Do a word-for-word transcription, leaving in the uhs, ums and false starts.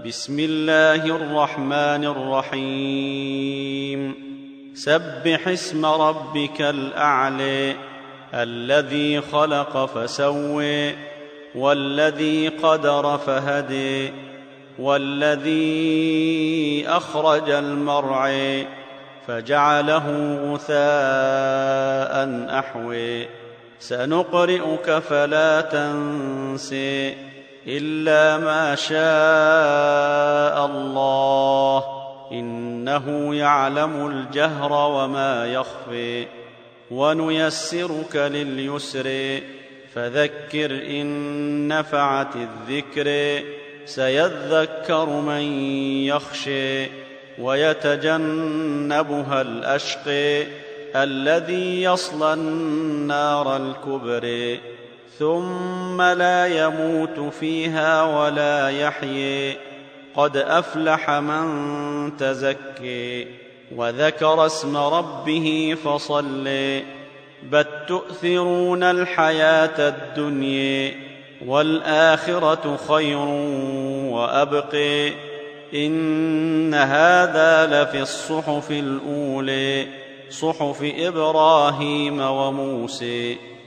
بسم الله الرحمن الرحيم سبح اسم ربك الأعلى الذي خلق فسوى والذي قدر فهدي والذي أخرج المرعى فجعله غثاء أحوى سنقرئك فلا تنسى إلا ما شاء الله إنه يعلم الجهر وما يخفي ونيسرك لليسر فذكر إن نفعت الذكر سيذكر من يخشى ويتجنبها الأشقى الذي يصلى النار الكبرى ثم لا يموت فيها ولا يحيى قد أفلح من تزكى وذكر اسم ربه فصلى بل تؤثرون الحياة الدنيا والآخرة خير وأبقى إن هذا لفي الصحف الأولى صحف إبراهيم وموسى